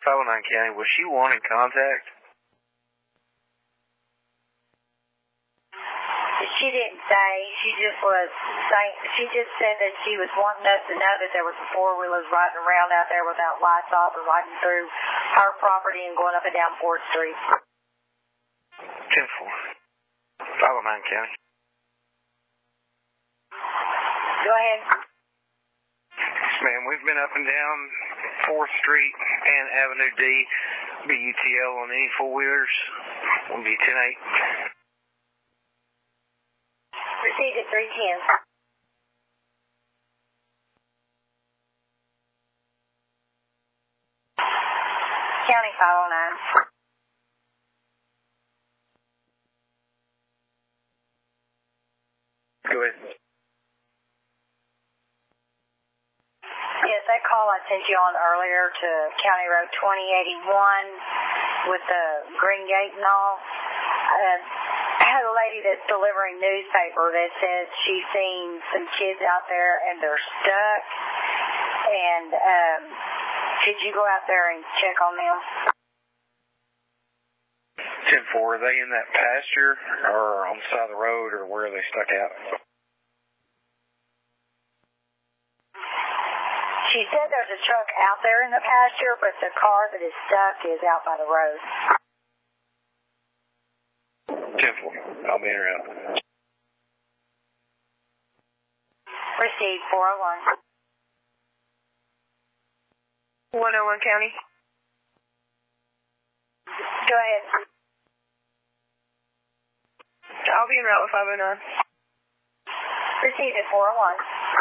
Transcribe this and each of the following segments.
509 County, was she wanting contact? She didn't say. She just was saying. She just said that she was wanting us to know that there was 4-wheelers riding around out there without lights off and riding through her property and going up and down 4th Street. 10-4. 509 County. Go ahead. Yes, ma'am. We've been up and down 4th Street and Avenue D. BUTL on any 4-wheelers. Will be 10-8. Received at 310. County 509. Go ahead. Yes, that call I sent you on earlier to County Road 2081 with the green gate and all. I had a lady that's delivering newspaper that says she's seen some kids out there and they're stuck. And could you go out there and check on them? 10-4. Are they in that pasture or on the side of the road, or where are they stuck out? She said there's a truck out there in the pasture, but the car that is stuck is out by the road. 10-4. I'll be in around. Received 401. 101 County. Go ahead. I'll be en route with 509. Received at 401.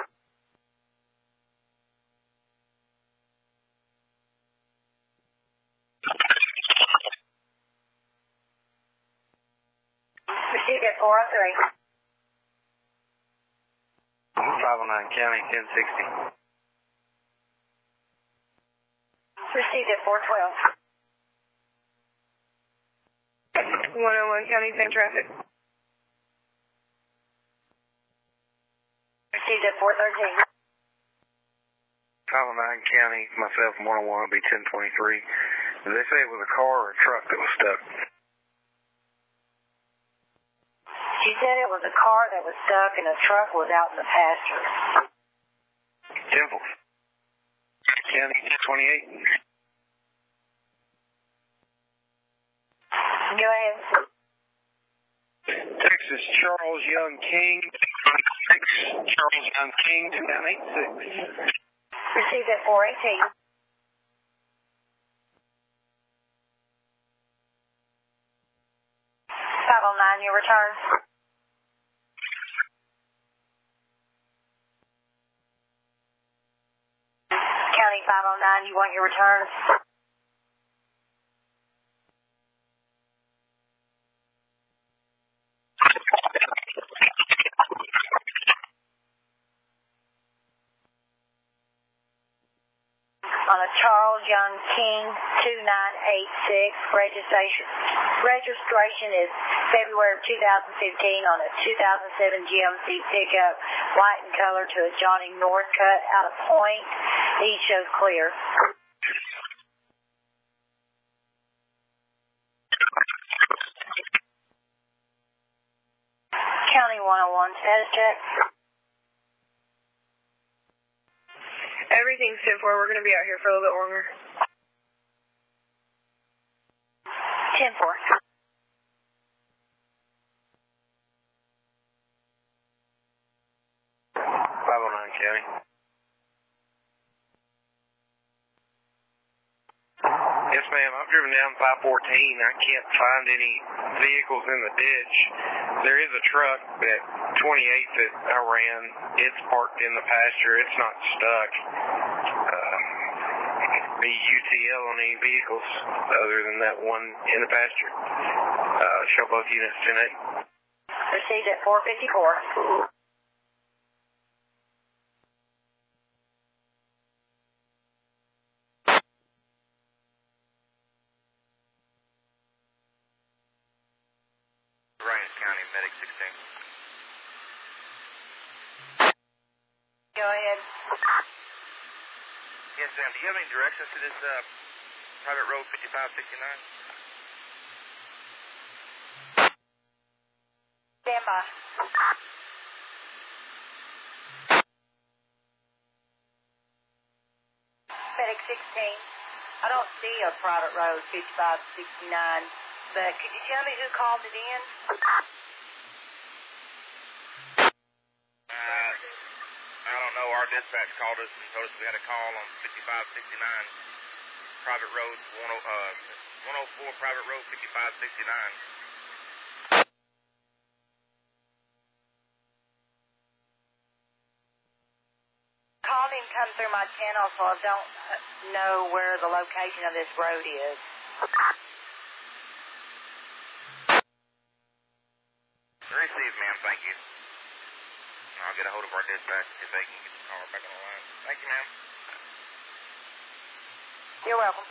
Received at 403. 509 County, 1060. Received at 412. 101 County, same traffic. Received at 413. 509 County, myself, 101 will be 1023. Did they say it was a car or a truck that was stuck? She said it was a car that was stuck and a truck was out in the pasture. Temple. County, 1028. Go ahead. Texas, Charles Young King. Charles Young King, 1086. Received at 418. Your return. County 509, you want your return? On a Charles Young King 2986, registration is February of 2015 on a 2007 GMC pickup, white in color, to a Johnny Northcutt out of Point. He shows clear. County 101, status check. Everything's 10-4. We're going to be out here for a little bit longer. 10-4. County. Yes, ma'am. I've driven down 514. I can't find any vehicles in the ditch. There is a truck at 28 that I ran. It's parked in the pasture. It's not stuck. The UTL on any vehicles other than that one in the pasture. Show both units 10-8. Received at 454. County, Medic 16. Go ahead. Yes, ma'am. Do you have any directions to this Private Road 5569. Stand by. FedEx 16. I don't see a private road 5569, but could you tell me who called it in? I don't know. Our dispatch called us and told us we had a call on 5569 Private Road 104 Private Road 5569. Call didn't come through my channel, so I don't know where the location of this road is. Received, ma'am. Thank you. I'll get a hold of our dispatch if they can get the car back on the line. Thank you, ma'am. You're welcome.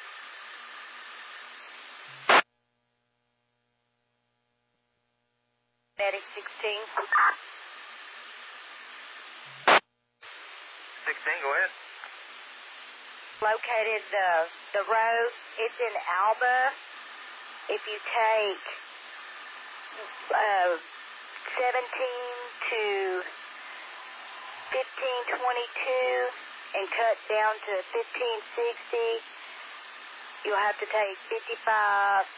FedEx 16. 16, go ahead. Located the road. It's in Alba. If you take 17 to 1522 and cut down to 1560, you'll have to take 55.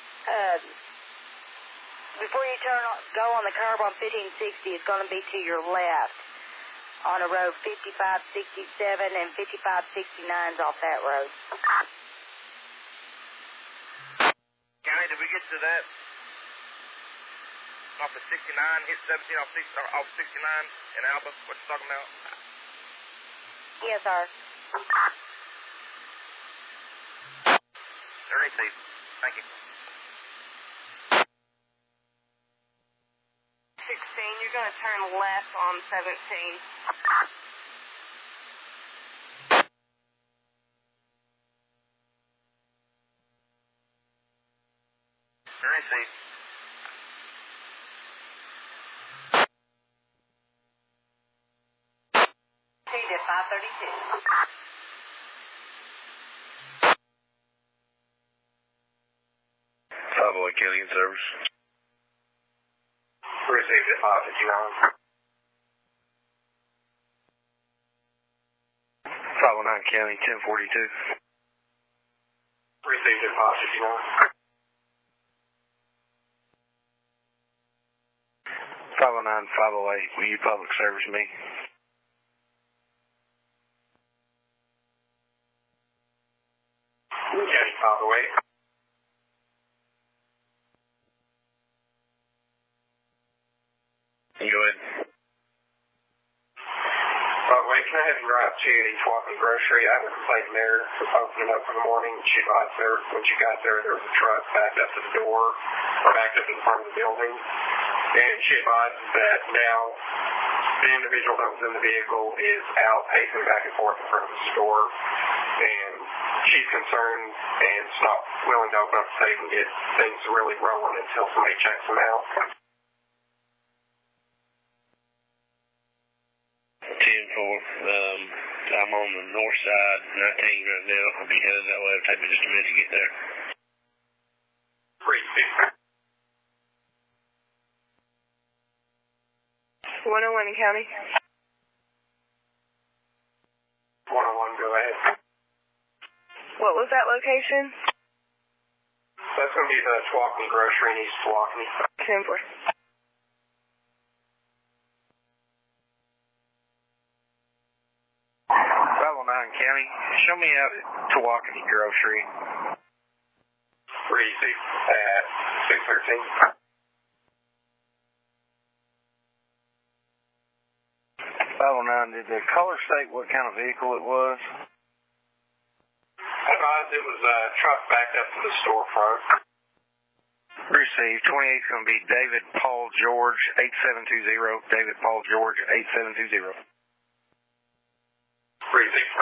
Before you go on the curb on 1560, it's going to be to your left on a road 5567, and 5569's off that road. County, did we get to that? Off of 69, hit 17 off 69 in Alba? What you talking about? Yes, sir. Received. Thank you. 16, you're going to turn left on 17. Received. Proceed at 532. Five-Way County in service. Received at 559. 509 County, 1042. Received at 559. 509, 508, will you public service me? County 508. Go ahead. Wait, can I have you drive to East Walking Grocery? I have a complaint there. Opening up in the morning. She advised there when she got there was a truck backed up to the door, or backed up in front of the building. And she advised that now the individual that was in the vehicle is out pacing back and forth in front of the store. And she's concerned and is not willing to open up the safe and get things really rolling until somebody checks them out. 10-4. I'm on the north side, 19 right now. I'll be headed that way. It'll take me just a minute to get there. 101 County. 101, go ahead. What was that location? That's going to be the Twaukene Grocery in East Twaukene. 10-4. 509 County, show me out at Twaukene Grocery. Received at 613. 509, did the caller state what kind of vehicle it was? I advised it was a truck backed up to the storefront. Received. 28 is going to be David Paul George 8720. David Paul George 8720. Received.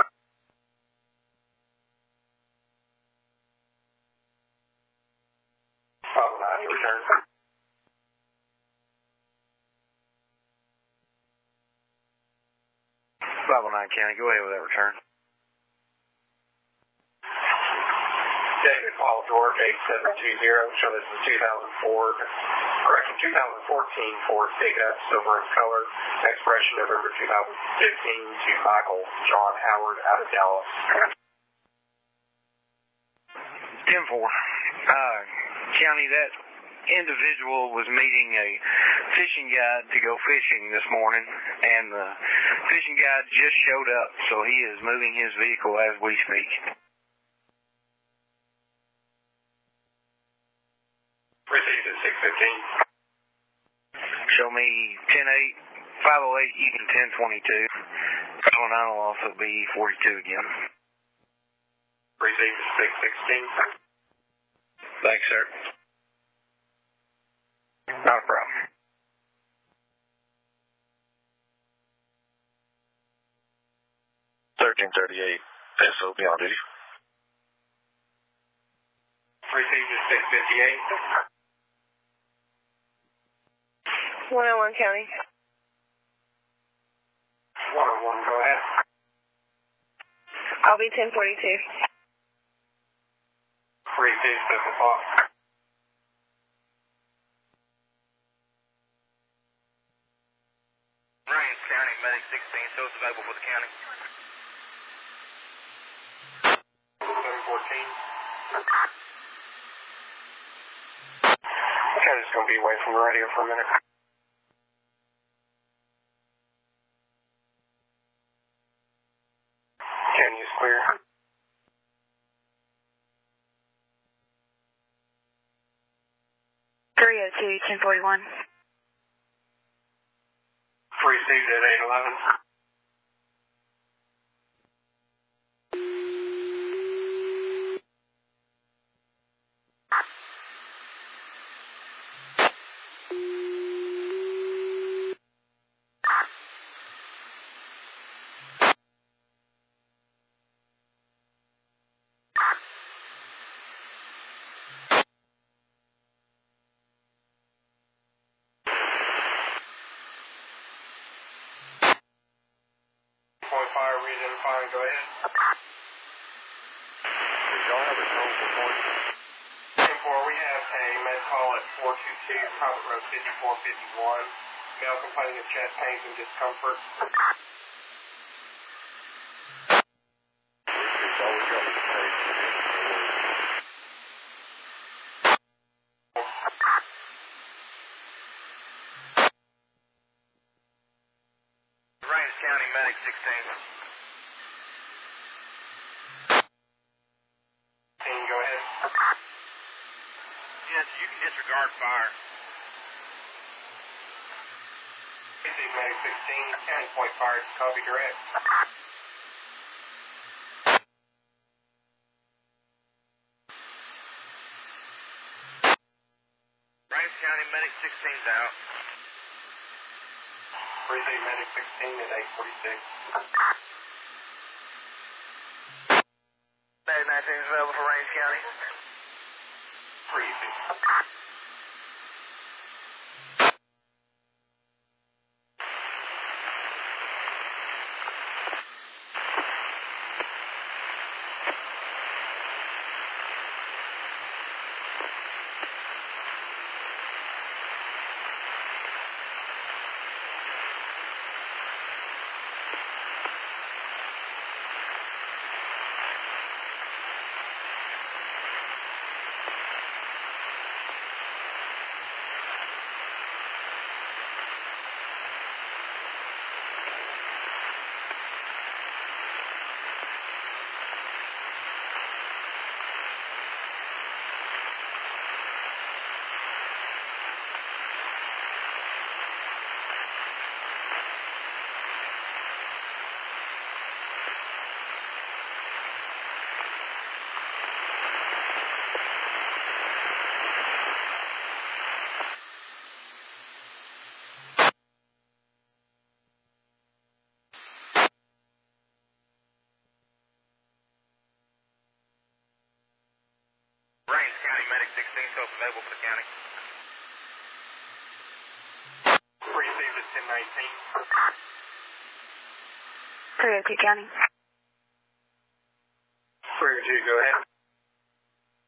509, return. 509 County, go ahead with that return. David Paul Dork, 8720. So this is 2014 Ford pickup, silver in color. Expiration November 2015 to Michael John Howard out of Dallas. 10-4. County, that individual was meeting a fishing guide to go fishing this morning, and the fishing guide just showed up, so he is moving his vehicle as we speak. Received at 615. Show me 10-8, 508, Eaton 1022. 509 will also be 42 again. Received at 616. Thanks, sir. Not a problem. $13.38. SOB on duty. Received at 658. 101 County. 101, go ahead. I'll be 1042. Received 6 o'clock. Rains County, Medic 16, so it's available for the county. 714. Okay, just going to be away from the radio for a minute. Can you clear? $302-1041. Received at 811. Point fire, re-identifying, go ahead. Did y'all have a call report? 10-4, we have a med call at 422 Private Road 5451. Male complaining of chest pains and discomfort. It's always got to be paid. Rains County, Medic 16. Go ahead. Yes, you can disregard fire. Received Medic 16, county point fire, copy direct. Rains County, Medic 16's out. Received Medic 16 at 846. Medic 19 is available for Rains County. Received. Rains County, Medic 16, so it's available for the county. Received at 1019. 302 County. 302, go ahead.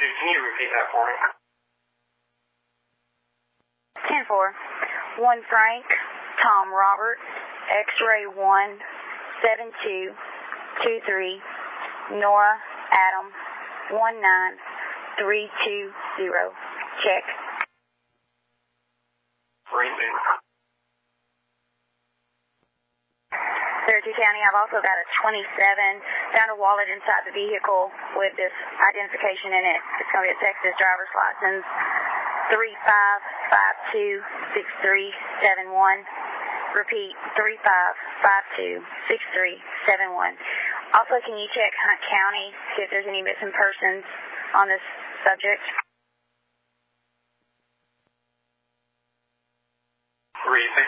Can you repeat that for me? 10-4. 1 Frank, Tom Robert, X-ray 1, 72, 23, Nora Adam, 19320. Check. Briefing. Cherokee County, I've also got a 27, found a wallet inside the vehicle with this identification in it. It's going to be a Texas driver's license, 35526371. Repeat, 35526371. Also, can you check Hunt County, see if there's any missing persons on this subject? Briefing.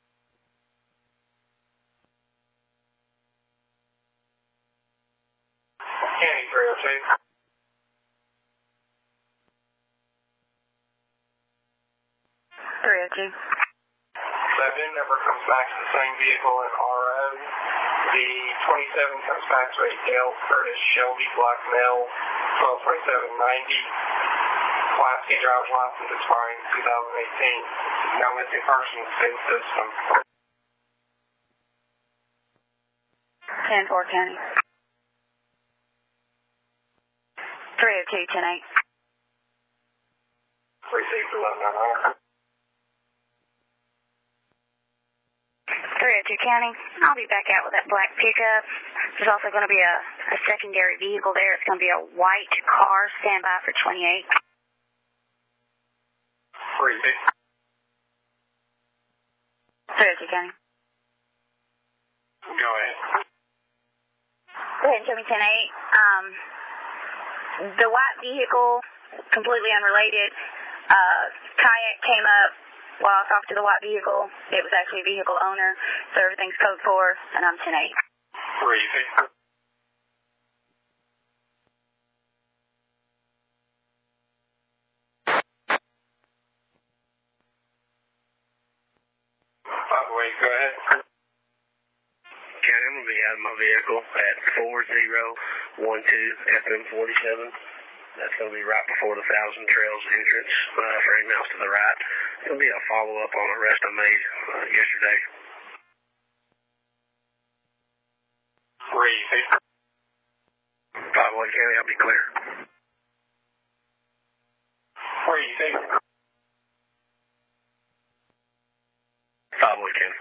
County 302. That VIN number comes back to the same vehicle in RO. The 27 comes back to a Dale Curtis Shelby Black Male, 122790. Class C driver's license expiring 2018. No missing persons in system. 10-4 County. 302-10-8. Received 1199. 302 County, I'll be back out with that black pickup. There's also going to be a secondary vehicle there. It's going to be a white car. Stand by for 28. 302 County. Go ahead. Go ahead and show me 10-8. The white vehicle, completely unrelated. Kayak came up while I talked to the white vehicle. It was actually a vehicle owner, so everything's code 4, and I'm 10-8. Briefing. By the way, go ahead. County, I'm going to be out of my vehicle at 4012 FM47. That's going to be right before the Thousand Trails entrance, 30 miles to the right. It's going to be a follow-up on an arrest I made yesterday. Briefing. 5-1 County, I'll be clear. Briefing. 5-1 County.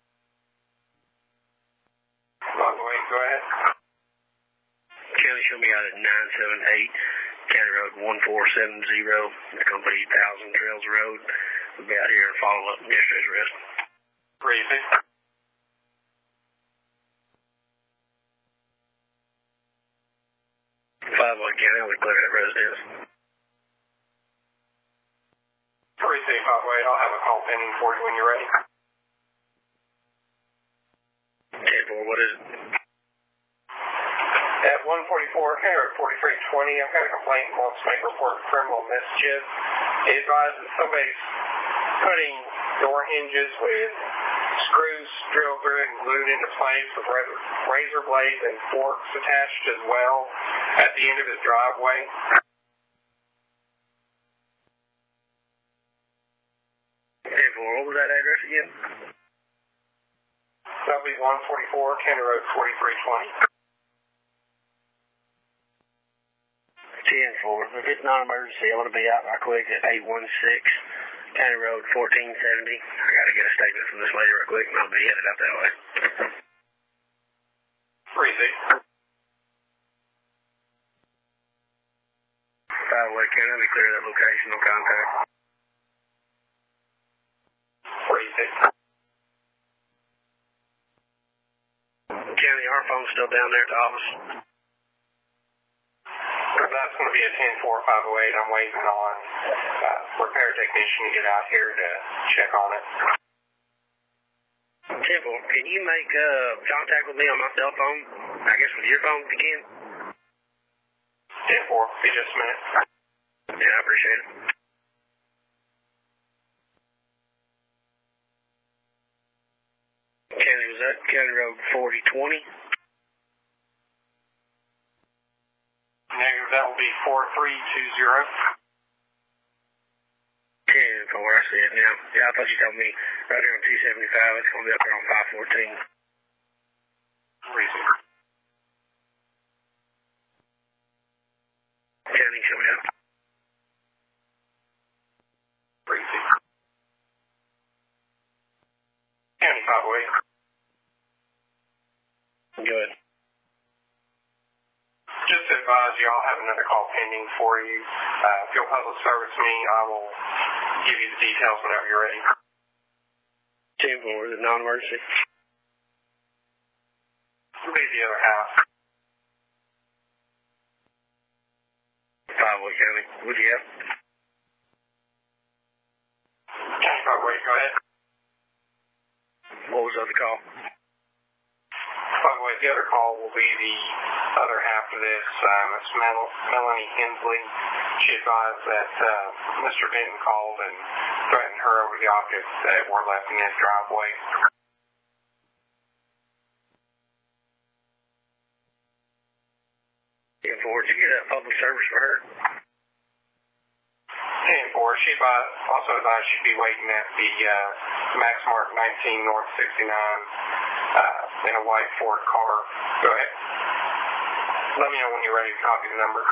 By the way, go ahead. County, show me out at 978 County Road 1470. It's going to be Thousand Trails Road. We'll be out here and follow up yesterday's arrest. Briefing. 5-1 County, I'll be clear that residence. Briefing, by the way, I'll have a call pending for you when you're ready. 10-4, what is it? At 144, County Road 4320, I've got a complaint and wants to make a report of criminal mischief. It advises that somebody's putting door hinges with screws drilled through and glued into place with razor blades and forks attached as well at the end of his driveway. What was that address again? That'll be 144, County Road 4320. 10-4. If it's not an emergency, I'm going to be out right quick at 816 County Road 1470. I got to get a statement from this lady right quick, and I'll be headed out that way. 3-6. 5-1 County, I'll be clear of that location, no contact. 3-6. County, our phone's still down there at the office. That's going to be a 10-4, 508. I'm waiting on repair technician to get out here to check on it. 10-4, can you make contact with me on my cell phone? I guess with your phone if you can. 10-4, be just a minute. Yeah, I appreciate it. County, was that County Road 4020? Negative, that will be 4320. 10-4, I see it now. Yeah, I thought you told me right here on 275, it's going to be up there on 514. Receiver. County, show me up. Receiver. County 508. Good. Just to advise you, I'll have another call pending for you. If you'll public service me, I will give you the details whenever you're ready. 10-4, is it non-emergency? It'll be the other half. 508 County, what do you have? County 508, go ahead. What was the other call? By the way, the other call will be the other half of this. It's Melanie Hensley. She advised that Mr. Benton called and threatened her over the objects that were left in his driveway. 10-4, did you get a public service for her? 10-4, she also advised she'd be waiting at the Max Mark 19 North 69 in a white Ford car. Go ahead. Let me know when you're ready to copy the number.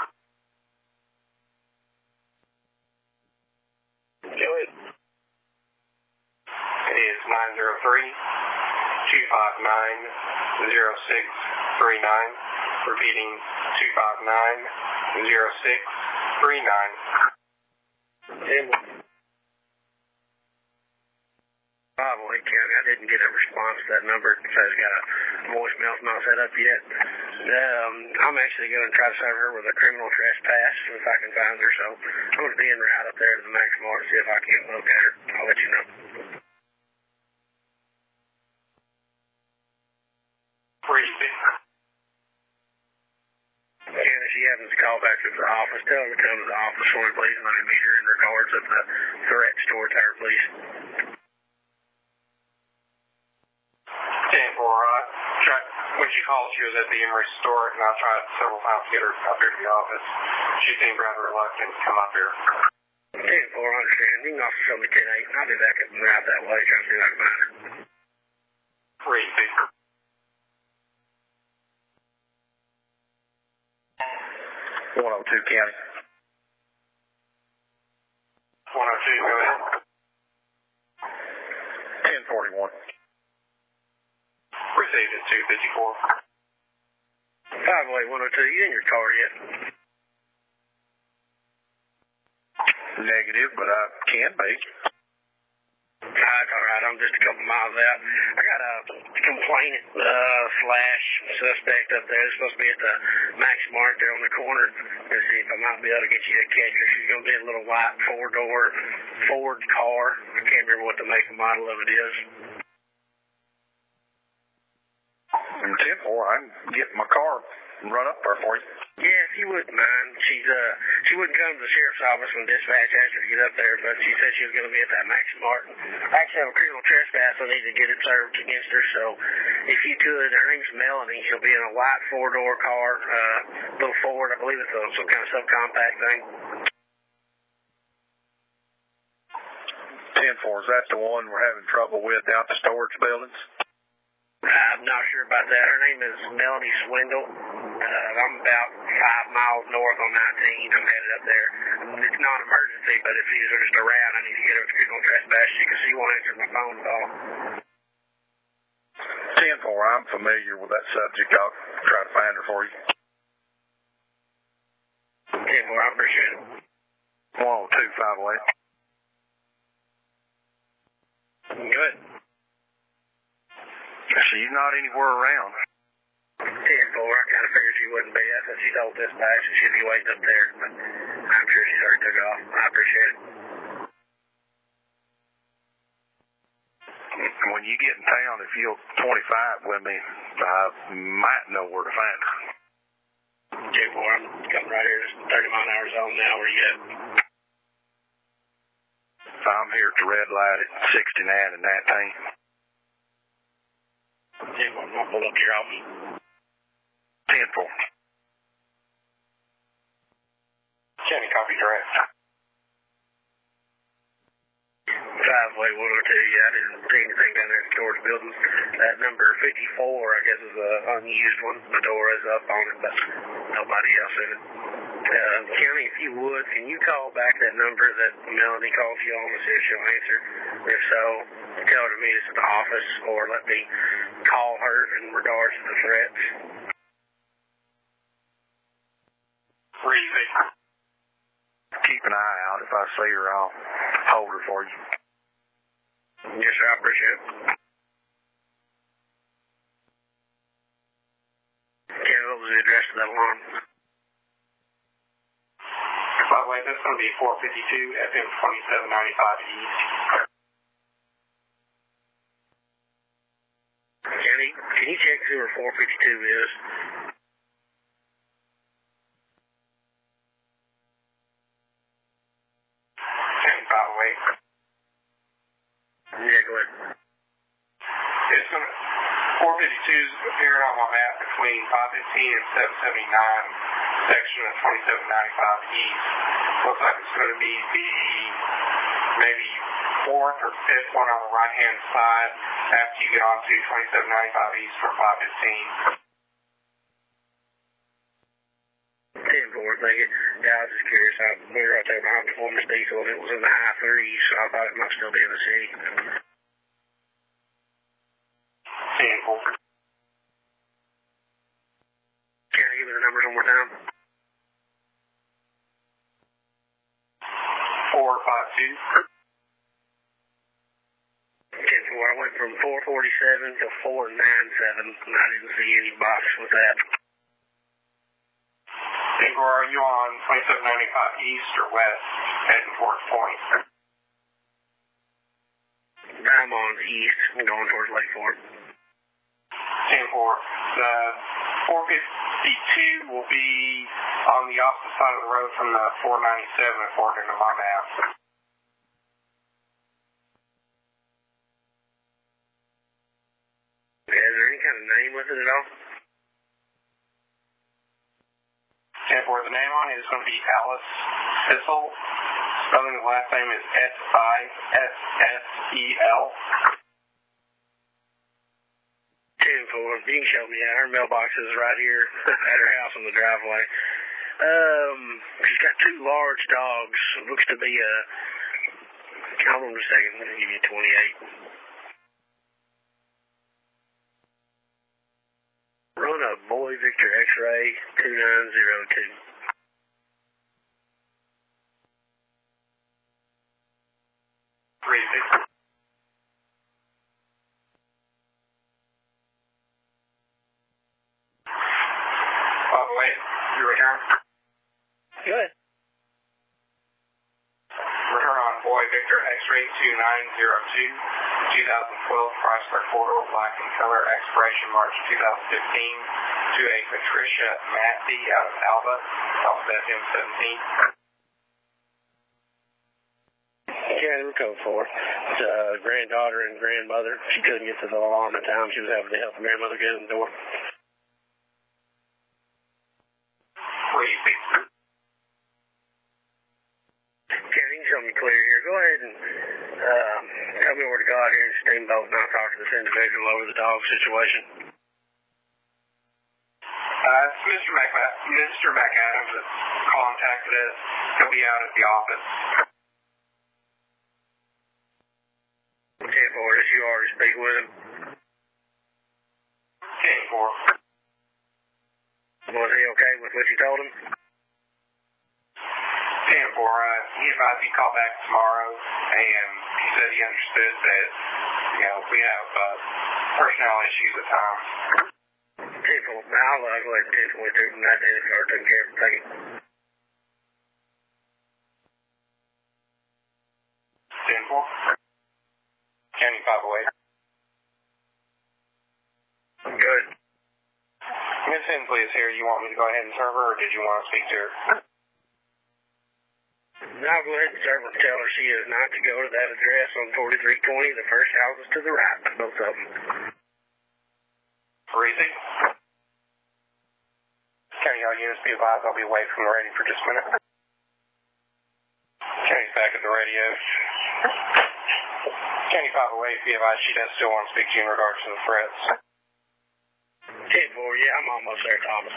Go ahead. It is 903-259-0639. Repeating, 259-0639. 508 County, I didn't get a response to that number. It says got a voicemail's not set up yet. I'm actually going to try to serve her with a criminal trespass if I can find her. So I'm going to be en route up there to the Max Mart and see if I can't locate her. I'll let you know. And if she happens to call back to the office, tell her to come to the office for me, please, and let me meet her in regards of the threats towards her, please. 10-4, when she calls, she was at the Emery store, and I tried several times to get her up here to the office. She seemed rather reluctant to come up here. 10-4, I understand. You can also show me 10-8, and I'll be back up and out that way trying to see if I can find her. Receiver. 102 County. 102, go ahead. 1041. Received at 254. 508 102, you in your car yet? Negative, but I can be. That's all right. I'm just a couple miles out. I got a complainant slash suspect up there. It's supposed to be at the Max Mart there on the corner. Let's see if I might be able to get you to catch her. She's going to be in a little white four-door Ford car. I can't remember what the make and model of it is. 10-4, I can get in my car and run up there for you. Yeah, if you wouldn't mind. She wouldn't come to the sheriff's office when dispatch asked her to get up there, but she said she was going to be at that Max Martin. I actually have a criminal trespass. I need to get it served against her, so if you could, her name's Melanie. She'll be in a white four-door car, little Ford. I believe it's some kind of subcompact thing. 10-4, is that the one we're having trouble with down at the storage buildings? I'm not sure about that. Her name is Melanie Swindle. I'm about 5 miles north on 19. I'm headed up there. It's not an emergency, but if she's just around, I need to get her criminal trespass. She won't answer my phone call. 10-4, I'm familiar with that subject. I'll try to find her for you. 10-4, I appreciate it. 102 508. Good. She's not anywhere around. 10-4, I kind of figured she wouldn't be. I thought she told dispatch and she'd be waiting up there, but I'm sure she's already took off. I appreciate it. When you get in town, if you'll 25 with me, I might know where to find her. 10-4, I'm coming right here. It's 30-mile-an-hour zone now. Where you at? I'm here at the red light at 69 and 19. 10-4, I'm going to pull up to your office. 10-4. driveway, 102. Yeah, I didn't see anything down there towards buildings. That number 54, I guess, is an unused one. The door is up on it, but nobody else in it. County, if you would, can you call back that number that Melanie called you on and see if she'll answer? If so, tell her to meet us at the office, or let me call her in regards to the threats. Breathing. Keep an eye out. If I see her, I'll hold her for you. Yes, sir. I appreciate it. Ken, what was the address of that alarm? By the way, that's going to be 452 FM 2795 East. Kenny, can you check who her 452 is? By the way. Yeah, go ahead. It's going to, 452 is appearing on my map between 515 and 779, section of 2795 East. Looks like it's going to be the maybe fourth or fifth one on the right-hand side after you get onto 2795 East from 515. 10-4, thank you. Yeah, I was just curious. We were right there behind Performance Diesel, and it was in the high 30s, so I thought it might still be in the city. 10-4. Can I give you the numbers one more time? 452. 10-4. I went from 447 to 497, and I didn't see any box with that. Or are you on 2795 East or West heading towards Point? I'm on the east, going towards Lake Fork. 10-4. The 452 will be on the opposite side of the road from the 497 according to my map. Is there any kind of name with it at all? 10-4. The name on it is going to be Alice Sissel. Spelling the last name is Sissel. 10-4. You can show me that. Her mailbox is right here at her house on the driveway. She's got two large dogs. It looks to be a... Hold on a second. Let me give you 28. Run a Boy Victor X-Ray 2902. Wait, you return? Good. Return on Boy Victor X-Ray 2902, 2012 Chrysler 4-door black in color, expiration March 2015, to a Patricia Massey out of Alba, Alphabet M17. Yeah, we're code 4. It's a granddaughter and grandmother. She couldn't get to the alarm in time. She was having to help the grandmother get in the door. Kenny, show me clear here. Go ahead and tell me where to go out here in Steamboat and I'll talk to this individual over the dog situation. It's Mr. McAdams that contacted us. He'll be out at the office. 10-4, did you already speak with him? 10-4. Was he okay with what you told him? 10-4. He advised he'd call back tomorrow, and he said he understood that, we have personnel issues at times. 10-4. I'll go ahead and 10-4 through from that day and start taking care of everything. 10-4. County 508. Good. Miss Hensley is here. You want me to go ahead and serve her, or did you want to speak to her? I'll go ahead and serve her and tell her she is not to go to that address on 4320. The first house is to the right, both of them. Breezy. County, all units be advised I'll be away from the radio for just a minute. County's back at the radio. County 508, be advised she does still want to speak to you in regards to the threats. 10-4, yeah, I'm almost there, Thomas.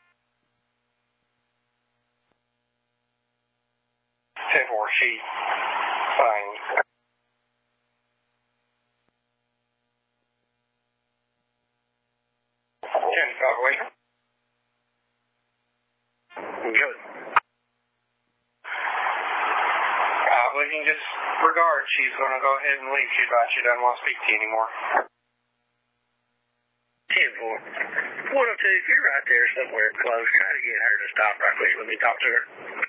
10-4, she signed. County 508. Good. I believe you can just regard she's going to go ahead and leave. She advised she doesn't want to speak to you anymore. 10-4. 102, if you're right there somewhere close, try to get her to stop right quick. Let me talk to her.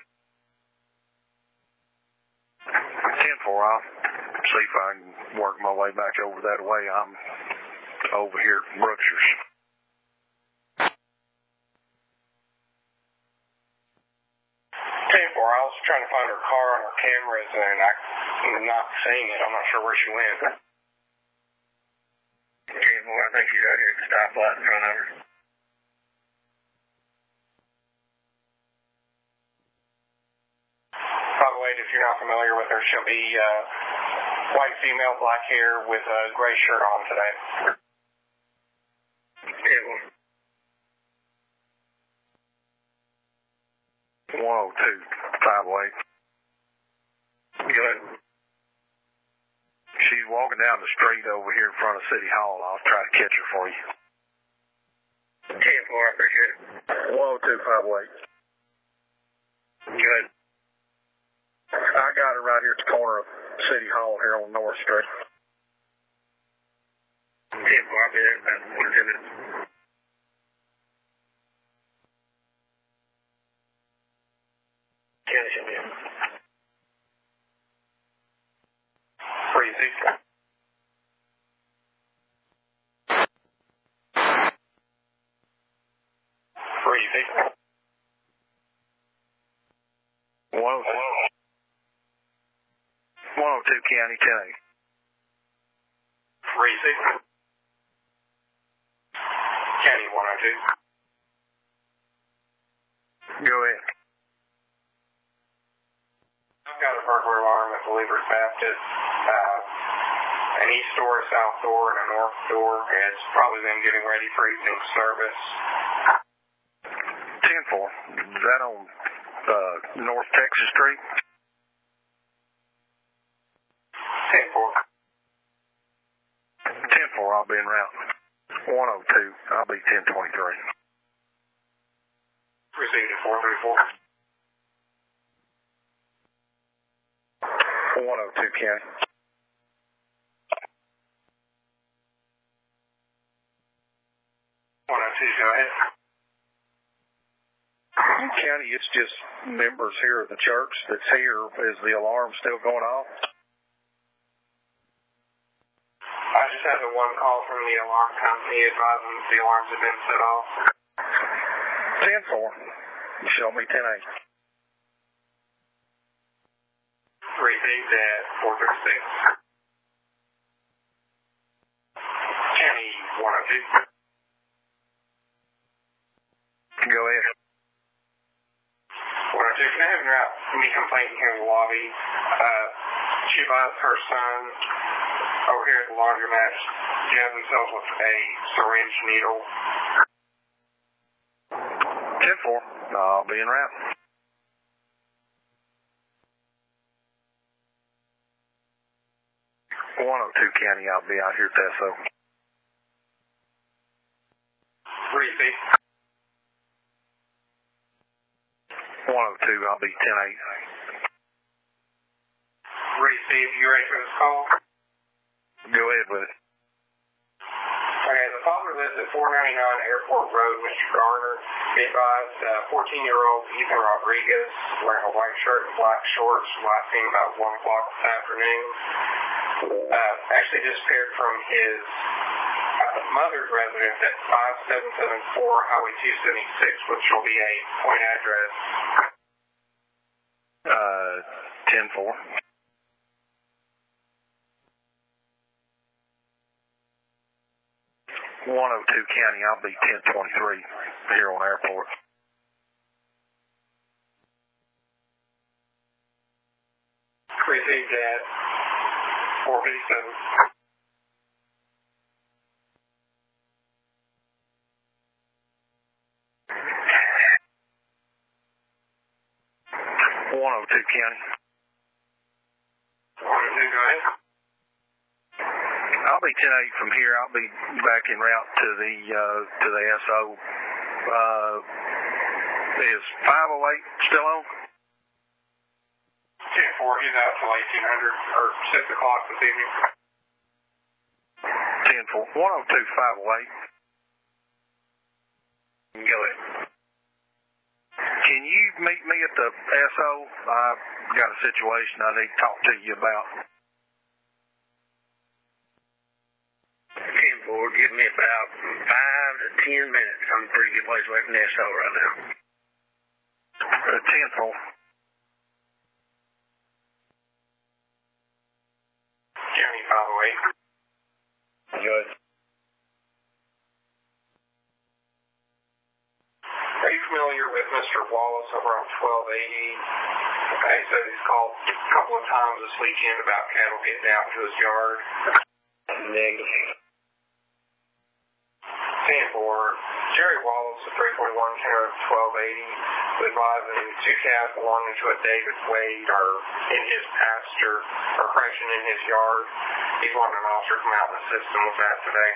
10-4, I'll see if I can work my way back over that way. I'm over here at Brookshire's. 10-4, I was trying to find her car on her cameras, and I'm not seeing it. I'm not sure where she went. 10-4, I think she's right here at the stoplight in front of her. By the way, if you're not familiar with her, she'll be white female, black hair with a gray shirt on today. 10-4. 102, 508. Good. She's walking down the street over here in front of City Hall. I'll try to catch her for you. 10-4, I appreciate it. 102, 508. Good. I got her right here at the corner of City Hall here on North Street. 10-4, I'll be there in about 1 or 2 minutes. County should be in. Freezy. Freezy. 102 County 10-8. Freezy. County 102. Go ahead. I've got a burglar alarm at Believers Baptist. An east door, a south door, and a north door. It's probably them getting ready for evening service. 10-4. Is that on North Texas Street? 10-4. 10-4, I'll be en route. 102, I'll be 1023. Received at 434. 102 County. 102, go ahead. County, it's just members here of the church that's here. Is the alarm still going off? I just had the one call from the alarm company advising that the alarms have been set off. 10-4. You show me 10-8. Received at 436. County 102. Go ahead. 102, can I have your me complaint here in the lobby? She advised her son over here at the laundromat jabbed himself with a syringe needle. 10-4. I'll be en route. 102 County, I'll be out here at the SO. Receive. 102, I'll be 10-8. Receive, you ready for this call? Go ahead with it. Okay, the father lives at 499 Airport Road, Mr. Garner. Be advised, 14-year-old Ethan Rodriguez, wearing a white shirt and black shorts, last seen about 1 o'clock this afternoon. Actually disappeared from his mother's residence at 5774 Highway 276, which will be a point address. 10-4. 102 County, I'll be 1023 here on Airport. Received at 457. County. 102, go ahead. I'll be 10-8 from here. I'll be back en route to the SO. Is 508 still on? 10-4, he's out till 1800 or 6 o'clock this evening. 10-4. 102, 508. Go ahead. Can you meet me at the SO? I've got a situation I need to talk to you about. 10-4, give me about 5 to 10 minutes. I'm a pretty good ways away from the SO right now. 10-4. County 508. Good. Are you familiar with Mr. Wallace over on 1280? Okay, so he's called a couple of times this weekend about cattle getting out to his yard. Negative. 10-4, Jerry Wallace, a 341 counter 1280, advising two calves belonging to a David Wade are in his pasture, or correction, in his yard. He's wanting an officer to come out and assist him with that today.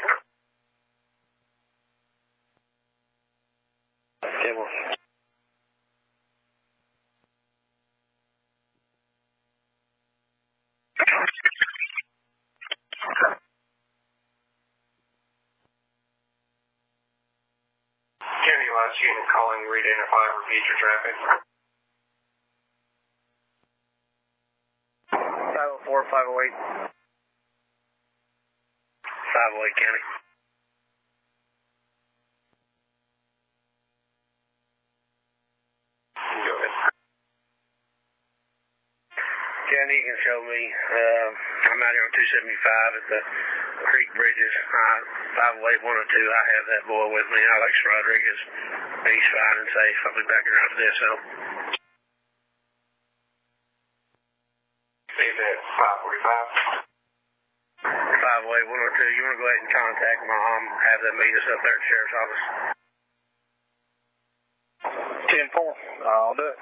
County last unit calling, re-identify, repeat your traffic. 504, 508. 508 County. Go ahead. County, you can show me. I'm out here on 275 at the Creek Bridges. 508, 102. I have that boy with me, Alex Rodriguez. He's fine and safe. I'll be back around to the SO. See that 545. 508, 102. You want to go ahead and contact Mom, have them meet us up there at the Sheriff's Office. 10-4. I'll do it.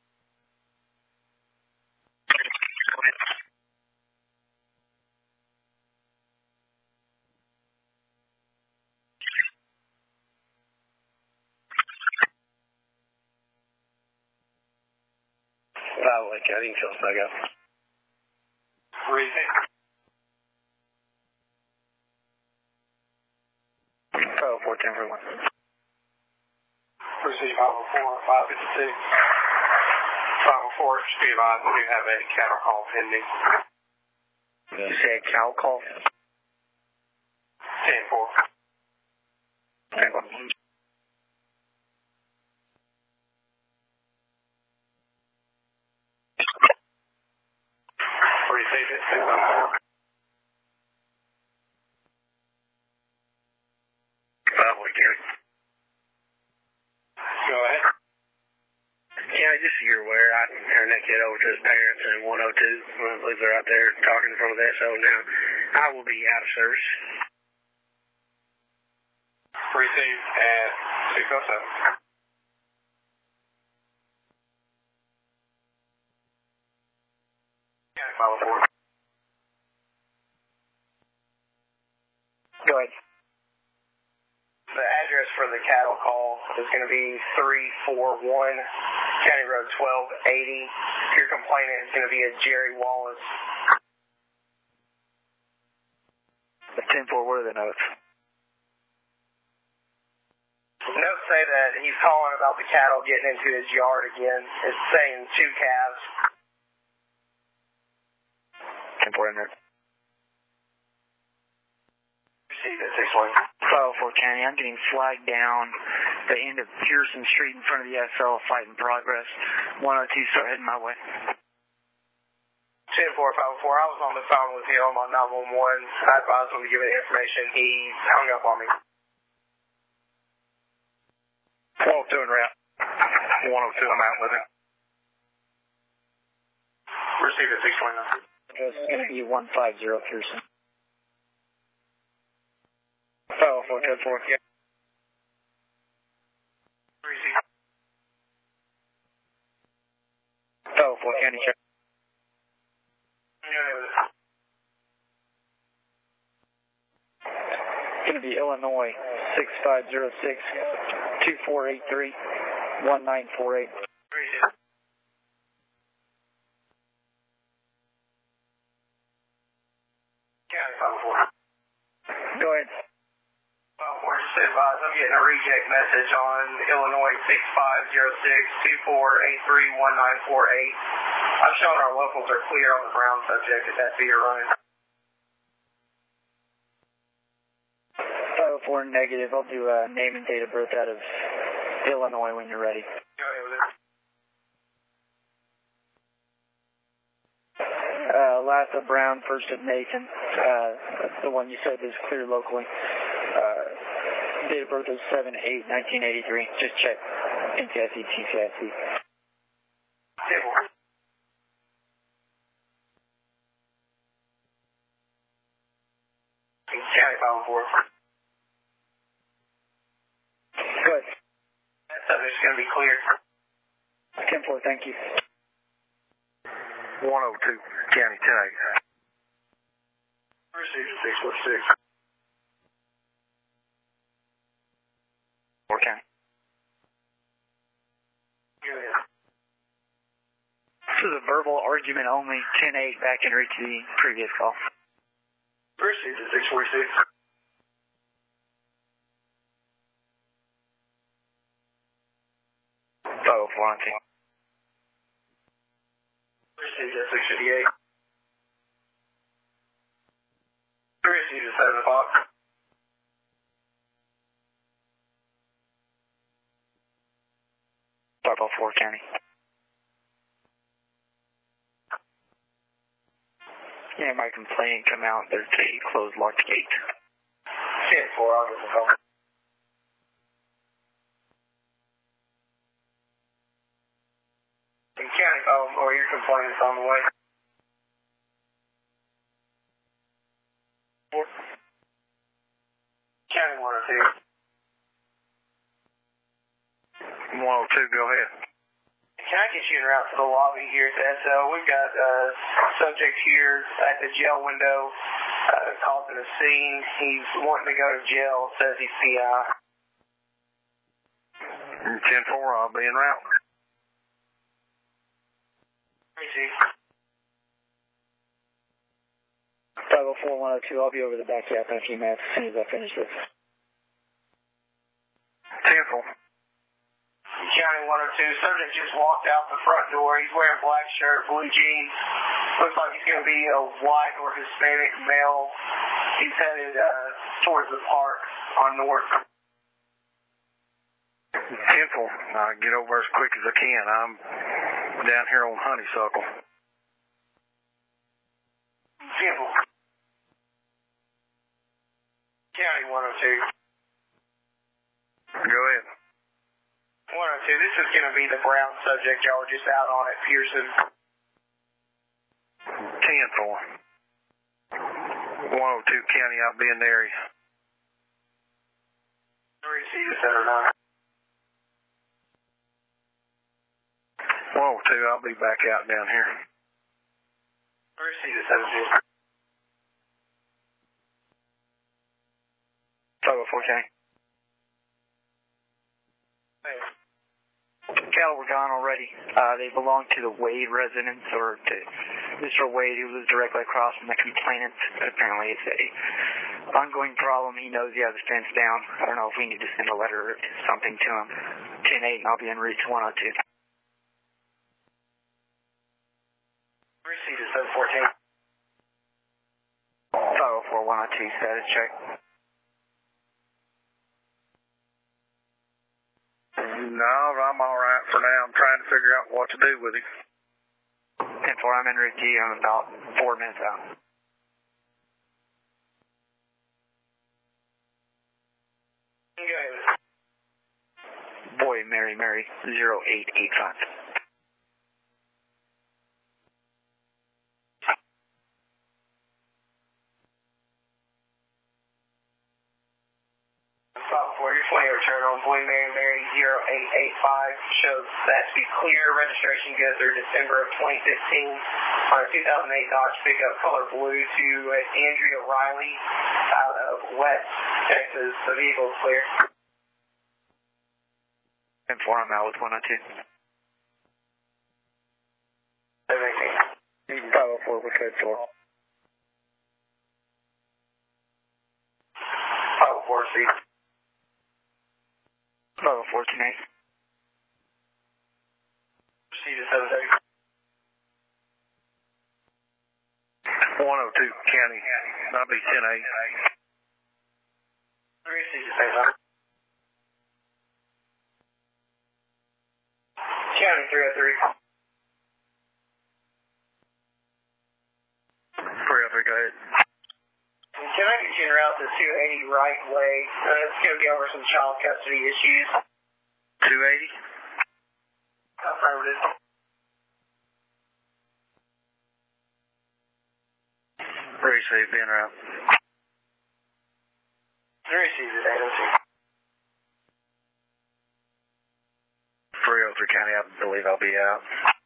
I didn't kill us back up. Repeat. 14 for 1. Receive 504, 552. 504, just be advised, we do have a cattle call pending. You said cow call? 10-4. Receive it, 604. 508 County. Go ahead. County, just so you're aware, I turned that kid over to his parents in 102. I believe they're out there talking in front of the SO now. I will be out of service. Received at 607. County 504. Go ahead. The address for the cattle call is going to be 341 County Road 1280. Your complainant is going to be a Jerry Wallace. The 10-4, what are the notes? Notes say that he's calling about the cattle getting into his yard again. It's saying two calves. 10-4 in there. Receive it, 6-1. 504 County, I'm getting flagged down the end of Pearson Street in front of the SL, fight in progress. 102, start heading my way. 10-4, 504. I was on the phone with him on 911. I advised him to give me the information. He hung up on me. 102 en route. 102, I'm out with him. Received at 629. address is going to be 150 Pearson. 504, code 4. Yeah. 504, County Check. It's going to be Illinois 6506-2483-1948. Go ahead. I'm getting a reject message on Illinois 6506-2483-1948. I'm showing our locals are clear on the Brown subject. If that be your running. 504 negative. I'll do name and date of birth out of Illinois when you're ready. Go ahead with it. Last of Brown, first of Nathan. That's the one you said is clear locally. Date of birth is 7/8/1983. Just check. NCIC, TCIC. County 504. Good. That subject's going to be cleared. 10-4, thank you. 102, County 10-8. Procedure 646. 4 County. Go ahead. This is a verbal argument only. 10-8 back and reach the previous call. Procedure 646. Oh, 4 Procedure 658. Procedure 7 o'clock. Bravo 4 County. Yeah, my complaint come out. There's a closed locked gate. 10-4, I'll get the phone. County 504, your complaint's on the way. 4. County 102. 102, go ahead. Can I get you en route to the lobby here at the SL? We've got a subject here at the jail window causing a scene. He's wanting to go to jail, says he's CI. 10-4, I'll be en route. 504 102, I'll be over the back gap in a few minutes as soon as I finish this. 10-4. County 102, subject just walked out the front door. He's wearing black shirt, blue jeans. Looks like he's going to be a white or Hispanic male. He's headed towards the park on North. 10-4, I'll get over as quick as I can. I'm down here on Honeysuckle. 10-4. County 102. Go ahead. 102, this is going to be the Brown subject. Y'all are just out on at Pearson. 10-4. 102 County, I'll be in the area. Receive Center 9. 102, I'll be back out down here. Receive 17. 504 County. Cattle were gone already. They belong to the Wade residence, or to Mr. Wade, who lives directly across from the complainant. Apparently it's a ongoing problem. He knows he has a fence down. I don't know if we need to send a letter or something to him. 10-8, and I'll be en route to 102. Receive 714. 504 102, status check. No, I'm all right for now. I'm trying to figure out what to do with him. 10-4, I'm en route to you. I'm about 4 minutes out. Boy, Mary, 0885. Blue Mary 0885 shows that to be clear. Registration goes through December of 2015 on a 2008 Dodge pickup color blue to Andrea Riley out of West Texas. The vehicle is clear. 10-4, I'm out with 102. 504 with code 4. 504 C. 504 tonight. Proceed to 730. 102 County, that'll be 10-8. Proceed to 730. County 303. 303, go ahead. Can I get you en route to 280 right way? It's going to be over some child custody issues. 280? Affirmative. Receive, being route. Receive it, 806. 303 County, I believe I'll be out.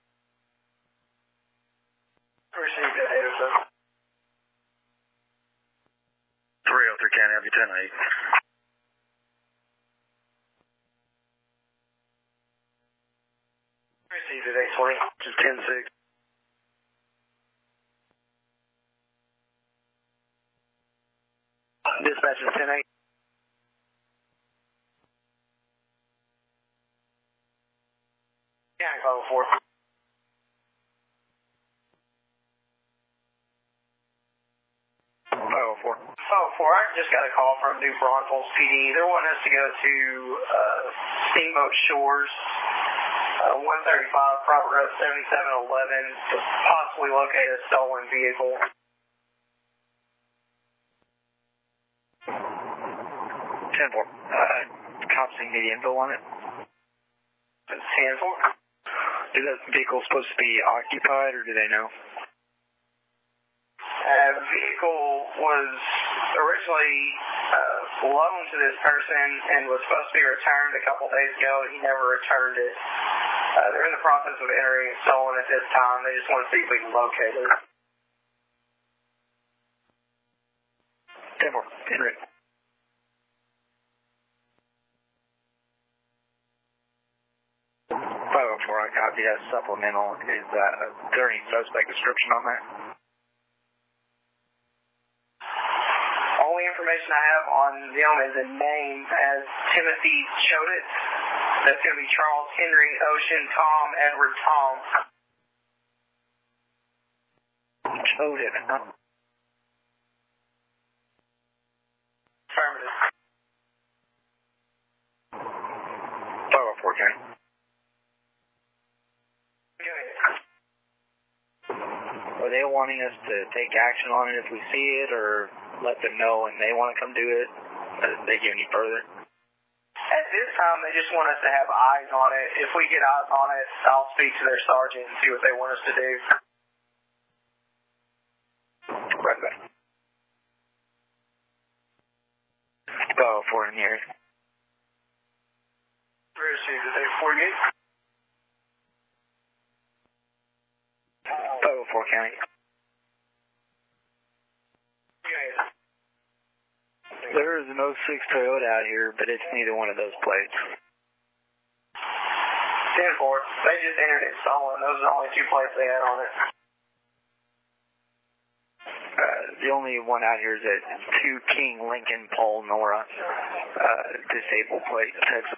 Received at 806. 303 County, I'll be 10-8. Received at 820. Just 10-6. Dispatch is 10-8. County 504. 504. 504, I just got a call from New Braunfels PD. They're wanting us to go to Steamboat Shores, 135 Private Road 7711 to possibly locate a stolen vehicle. 10-4. Cops need the info on it. 10-4. Is that vehicle supposed to be occupied, or do they know? Vehicle was originally loaned to this person and was supposed to be returned a couple days ago, and he never returned it. They're in the process of entering it stolen at this time. They just want to see if we can locate it. 10-4. Henry. 504, I copy that supplemental. Is there any suspect description on that? Only information I have on the owner is a name as Timothy Chodit. That's going to be Charles Henry Ocean Tom Edward Tom. Chodit, huh? Affirmative. 504, okay. Are they wanting us to take action on it if we see it, or let them know and they want to come do it? Did they get any further? At this time, they just want us to have eyes on it. If we get eyes on it, I'll speak to their sergeant and see what they want us to do. Right back. 504 in here. Received at 848. 504 County. There is an 06 Toyota out here, but it's neither one of those plates. 10-4. They just entered it stolen. Those are the only two plates they had on it. The only one out here is a 2 King Lincoln Paul Nora disabled plate, Texas.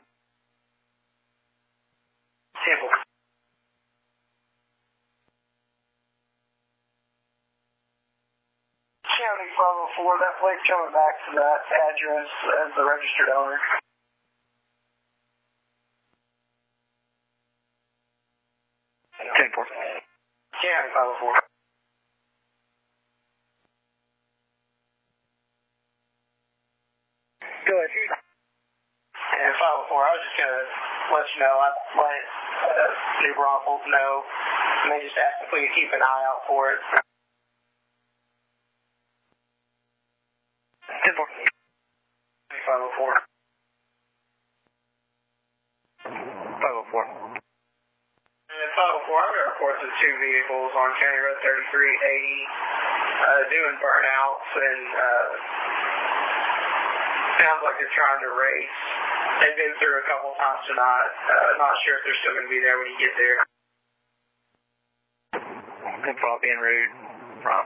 10-4. County 504, that plate coming back to that address as the registered owner. County 504. Go ahead. And 504, I was just going to let you know, I let New Braunfels know, and they just asked if we could keep an eye out for it. 10-4. 504. I'm going to report the two vehicles on County Road 3380 doing burnouts, and sounds like they're trying to race. They've been through a couple times tonight. Not sure if they're still going to be there when you get there. They're probably en route from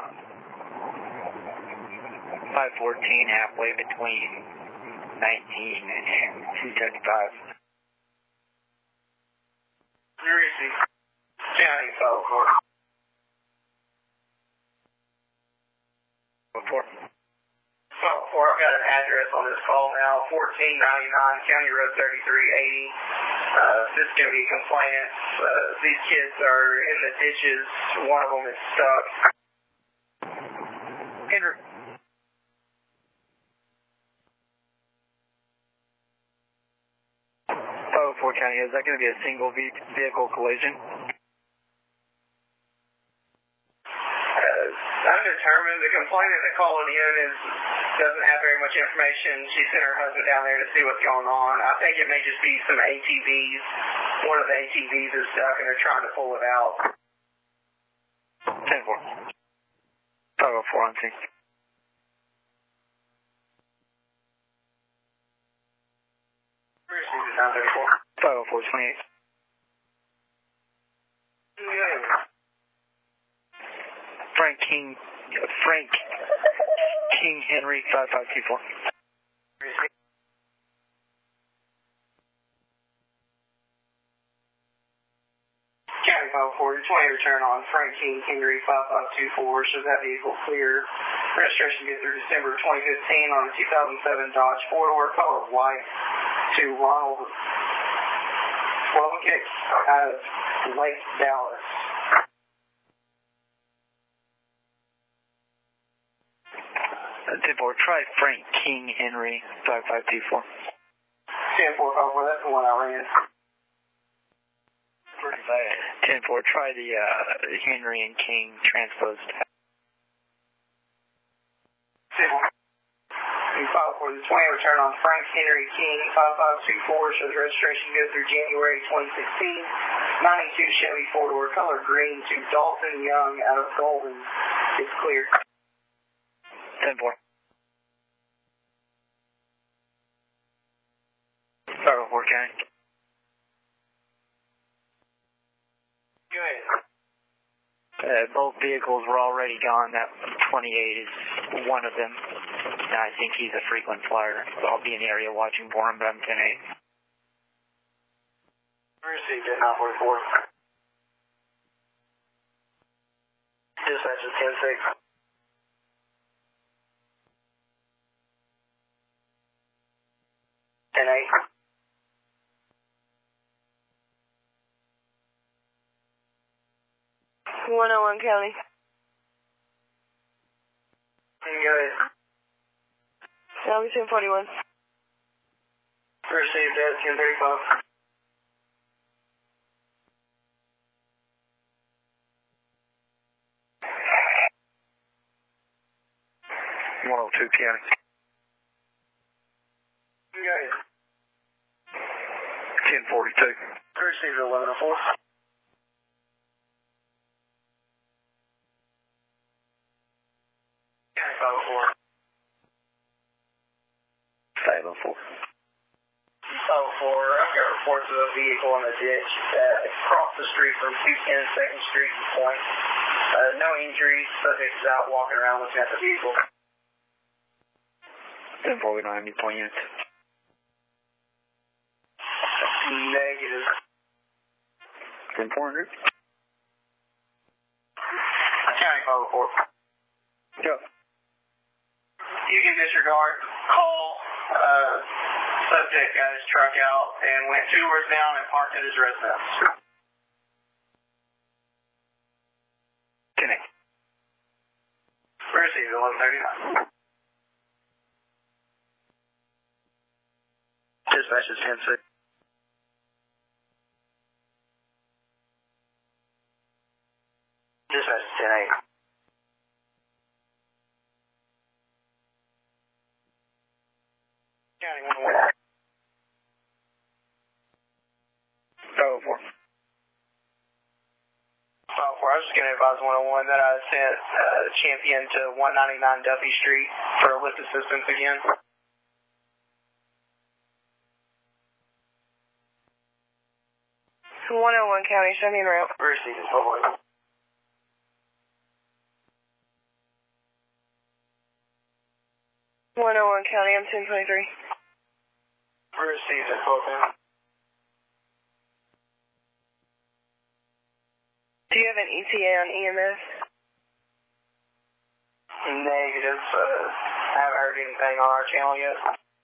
514 halfway between 19 and 275. Jersey County Folklore. Report. Folklore, I've got an address on this call now, 1499 County Road 3380. This is going to be a complaint. These kids are in the ditches. One of them is stuck. Henry. 4 County, is that going to be a single vehicle collision? Undetermined. The complainant that calling in doesn't have very much information. She sent her husband down there to see what's going on. I think it may just be some ATVs. One of the ATVs is stuck and they're trying to pull it out. 10-4. 504 on scene. Where's he? 934. 504-28. Frank King Henry 5524. County 540, 20 return on Frank King Henry 5524. Shows that vehicle clear. Registration good through December 2015 on a 2007 Dodge 4-door, color white, to Ronald Slovakik out of Lake Dallas. Try Frank King Henry 5524. 10-4, that's the one I ran. 10-4, try the Henry and King transposed. 10-4. 540, 20 return on Frank Henry King 5524. Shows registration good through January 2016. 92 Chevy 4-door, color green, to Dalton Young out of Golden. It's clear. 10-4. 504 County. Go ahead. Both vehicles were already gone. That 28 is one of them. And I think he's a frequent flyer. So I'll be in the area watching for him, but I'm 10-8. Received at 944. Dispatch is 10-6. 10-8. 101 County. Go ahead. County 1041. Received at 1035. Two County. Go ahead. 1042. Received at 1104. County 504. 504. 504. I've got reports of a vehicle in the ditch across the street from 210 2nd Street and Point. No injuries. Subject is out walking around looking at the vehicle. 10-4, we don't have any point units. Negative. 10-400. County 504. Yeah. You can disregard call. Subject got his truck out and went 2 doors down and parked at his residence. 10-8. Received at 1139. Dispatch is 10-6. Dispatch is 10-8. County 101. 504. Can I advise 101 that I sent Champion to 199 Duffy Street for lift assistance again? So 101 County, show me en route. Received, 12. 101 County, I'm 1023. Received at 12. Do you have an ETA on EMS? Negative. I haven't heard anything on our channel yet.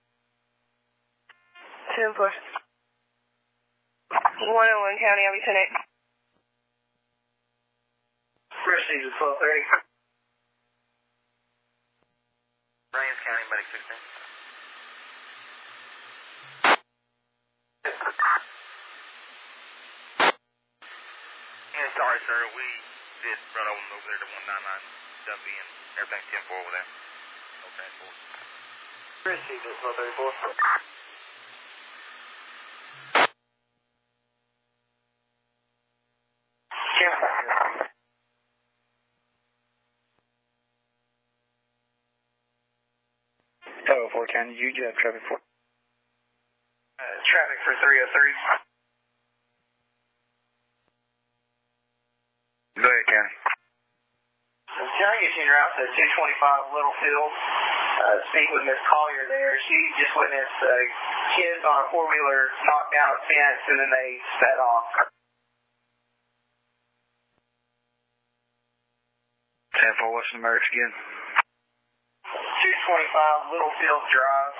10 4. 101 County, I'll be 10-8. Received at 12:30. Rains County, Medic 16. Sorry, sir. We did run over there to 199 Duffy and everything's 10-4 over there. Okay, 4. Received at 12:34. Oh, 4 County, you have traffic for? Traffic for 303. Go ahead, County. Can I get you en route to 225 Littlefield? Speak with Miss Collier there. She just witnessed kids on a four-wheeler knock down a fence and then they sped off. 10-4, what's the emergency again? 225 Littlefield Drive.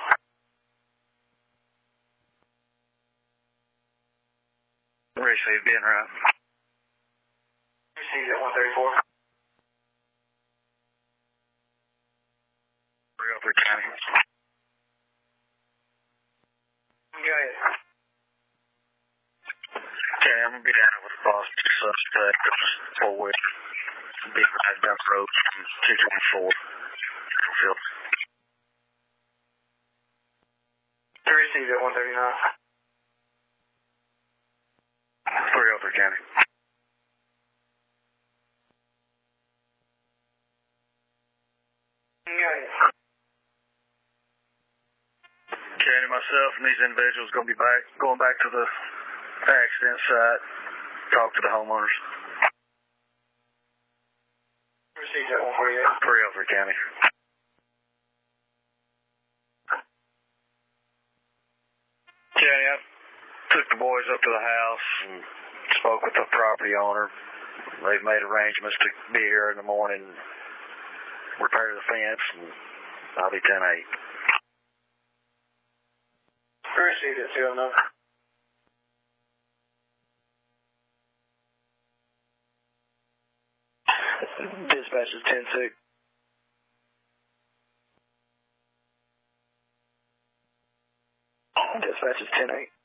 Received, being right. Received at 134. 303 County. Go ahead. Okay, I'm going to be down with the boss suspect. Four-wheeler. Big ride down the road from 224. Field. Received at 139. 303 County. County, myself and these individuals going to be going back to the accident site, talk to the homeowners. Received at 148. 303 County. County, I took the boys up to the house and spoke with the property owner. They've made arrangements to be here in the morning, repair the fence, and I'll be 10-8. Received at 209. Dispatch is 10-6. Dispatch is 10-8.